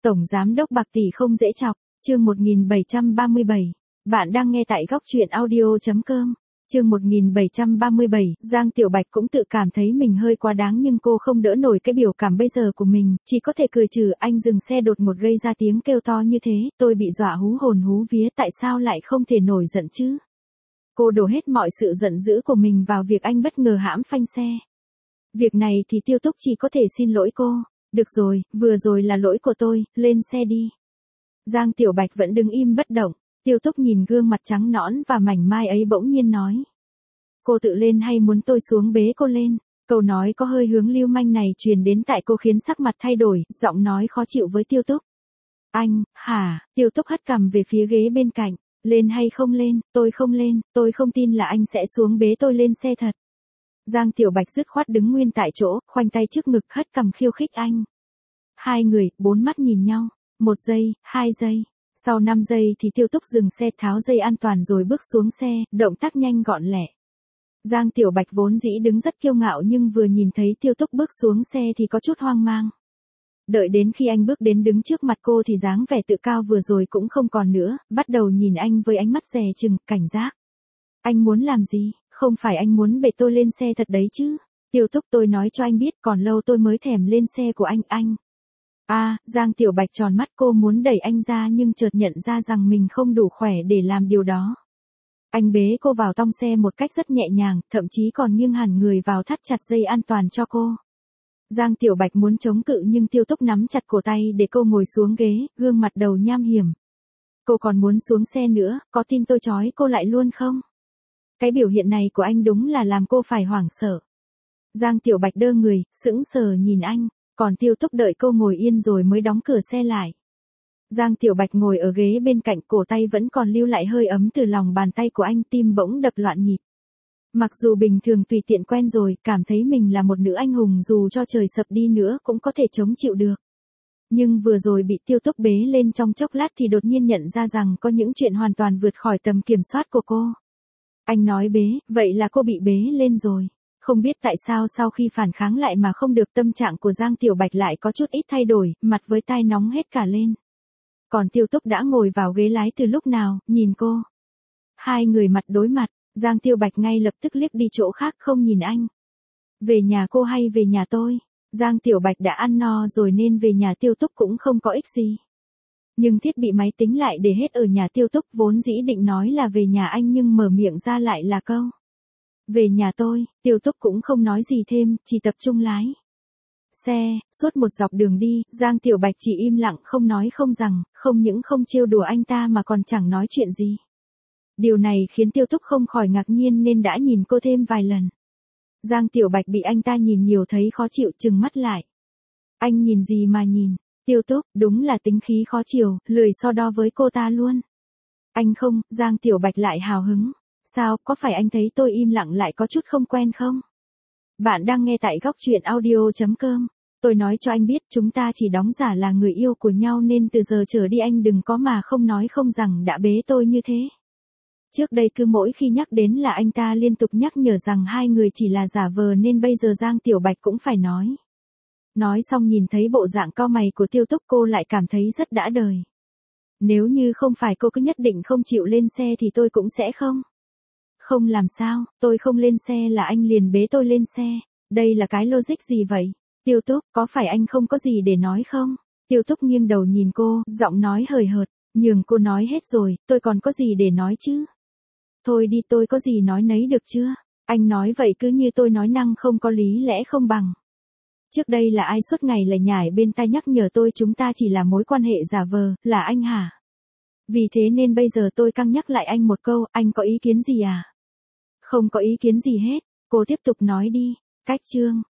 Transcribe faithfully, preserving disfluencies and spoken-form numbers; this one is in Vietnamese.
Tổng giám đốc Bạc Tỷ không dễ chọc, chương một nghìn bảy trăm ba mươi bảy. Bạn đang nghe tại góc truyện audio chấm com. Chương một nghìn bảy trăm ba mươi bảy, Giang Tiểu Bạch cũng tự cảm thấy mình hơi quá đáng nhưng cô không đỡ nổi cái biểu cảm bây giờ của mình, chỉ có thể cười trừ. Anh dừng xe đột ngột gây ra tiếng kêu to như thế, tôi bị dọa hú hồn hú vía, tại sao lại không thể nổi giận chứ? Cô đổ hết mọi sự giận dữ của mình vào việc anh bất ngờ hãm phanh xe. Việc này thì Tiêu Túc chỉ có thể xin lỗi cô. Được rồi, vừa rồi là lỗi của tôi, lên xe đi. Giang Tiểu Bạch vẫn đứng im bất động. Tiêu Túc nhìn gương mặt trắng nõn và mảnh mai ấy bỗng nhiên nói. Cô tự lên hay muốn tôi xuống bế cô lên? Câu nói có hơi hướng lưu manh này truyền đến tại cô khiến sắc mặt thay đổi, giọng nói khó chịu với Tiêu Túc. Anh, hả? Tiêu Túc hất cằm về phía ghế bên cạnh. Lên hay không lên? Tôi không lên, tôi không tin là anh sẽ xuống bế tôi lên xe thật. Giang Tiểu Bạch dứt khoát đứng nguyên tại chỗ, khoanh tay trước ngực hất cằm khiêu khích anh. Hai người, bốn mắt nhìn nhau. Một giây, hai giây. Sau năm giây thì Tiêu Túc dừng xe, tháo dây an toàn rồi bước xuống xe, động tác nhanh gọn lẹ. Giang Tiểu Bạch vốn dĩ đứng rất kiêu ngạo nhưng vừa nhìn thấy Tiêu Túc bước xuống xe thì có chút hoang mang. Đợi đến khi anh bước đến đứng trước mặt cô thì dáng vẻ tự cao vừa rồi cũng không còn nữa, bắt đầu nhìn anh với ánh mắt dè chừng, cảnh giác. Anh muốn làm gì? Không phải anh muốn bế tôi lên xe thật đấy chứ? Tiêu Túc, tôi nói cho anh biết, còn lâu tôi mới thèm lên xe của anh, anh. À, Giang Tiểu Bạch tròn mắt, cô muốn đẩy anh ra nhưng chợt nhận ra rằng mình không đủ khỏe để làm điều đó. Anh bế cô vào tông xe một cách rất nhẹ nhàng, thậm chí còn nghiêng hẳn người vào thắt chặt dây an toàn cho cô. Giang Tiểu Bạch muốn chống cự nhưng Tiêu Túc nắm chặt cổ tay để cô ngồi xuống ghế, gương mặt đầu nham hiểm. Cô còn muốn xuống xe nữa, có tin tôi trói cô lại luôn không? Cái biểu hiện này của anh đúng là làm cô phải hoảng sợ. Giang Tiểu Bạch đơ người, sững sờ nhìn anh, còn Tiêu Túc đợi cô ngồi yên rồi mới đóng cửa xe lại. Giang Tiểu Bạch ngồi ở ghế bên cạnh, cổ tay vẫn còn lưu lại hơi ấm từ lòng bàn tay của anh, tim bỗng đập loạn nhịp. Mặc dù bình thường tùy tiện quen rồi, cảm thấy mình là một nữ anh hùng dù cho trời sập đi nữa cũng có thể chống chịu được. Nhưng vừa rồi bị Tiêu Túc bế lên trong chốc lát thì đột nhiên nhận ra rằng có những chuyện hoàn toàn vượt khỏi tầm kiểm soát của cô. Anh nói bế, vậy là cô bị bế lên rồi. Không biết tại sao sau khi phản kháng lại mà không được, tâm trạng của Giang Tiểu Bạch lại có chút ít thay đổi, mặt với tai nóng hết cả lên. Còn Tiêu Túc đã ngồi vào ghế lái từ lúc nào, nhìn cô. Hai người mặt đối mặt, Giang Tiểu Bạch ngay lập tức liếc đi chỗ khác không nhìn anh. Về nhà cô hay về nhà tôi? Giang Tiểu Bạch đã ăn no rồi nên về nhà Tiêu Túc cũng không có ích gì. Nhưng thiết bị máy tính lại để hết ở nhà Tiêu Túc, vốn dĩ định nói là về nhà anh nhưng mở miệng ra lại là câu. Về nhà tôi. Tiêu Túc cũng không nói gì thêm, chỉ tập trung lái xe, suốt một dọc đường đi, Giang Tiểu Bạch chỉ im lặng không nói không rằng, không những không trêu đùa anh ta mà còn chẳng nói chuyện gì. Điều này khiến Tiêu Túc không khỏi ngạc nhiên nên đã nhìn cô thêm vài lần. Giang Tiểu Bạch bị anh ta nhìn nhiều thấy khó chịu, trừng mắt lại. Anh nhìn gì mà nhìn? Tiêu Túc, đúng là tính khí khó chịu, lười so đo với cô ta luôn. Anh không, Giang Tiểu Bạch lại hào hứng. Sao, có phải anh thấy tôi im lặng lại có chút không quen không? Bạn đang nghe tại góc truyện audio chấm com. Tôi nói cho anh biết, chúng ta chỉ đóng giả là người yêu của nhau nên từ giờ trở đi anh đừng có mà không nói không rằng đã bế tôi như thế. Trước đây cứ mỗi khi nhắc đến là anh ta liên tục nhắc nhở rằng hai người chỉ là giả vờ nên bây giờ Giang Tiểu Bạch cũng phải nói. Nói xong nhìn thấy bộ dạng cau mày của Tiêu Túc cô lại cảm thấy rất đã đời. Nếu như không phải cô cứ nhất định không chịu lên xe thì tôi cũng sẽ không. Không làm sao, tôi không lên xe là anh liền bế tôi lên xe. Đây là cái logic gì vậy? Tiêu Túc, có phải anh không có gì để nói không? Tiêu Túc nghiêng đầu nhìn cô, giọng nói hời hợt, nhường cô nói hết rồi, tôi còn có gì để nói chứ? Thôi đi, tôi có gì nói nấy được chưa? Anh nói vậy cứ như tôi nói năng không có lý lẽ không bằng. Trước đây là ai suốt ngày lải nhải bên tai nhắc nhở tôi chúng ta chỉ là mối quan hệ giả vờ, là anh hả? Vì thế nên bây giờ tôi căng nhắc lại anh một câu, anh có ý kiến gì à? Không có ý kiến gì hết, cô tiếp tục nói đi. Cách chương,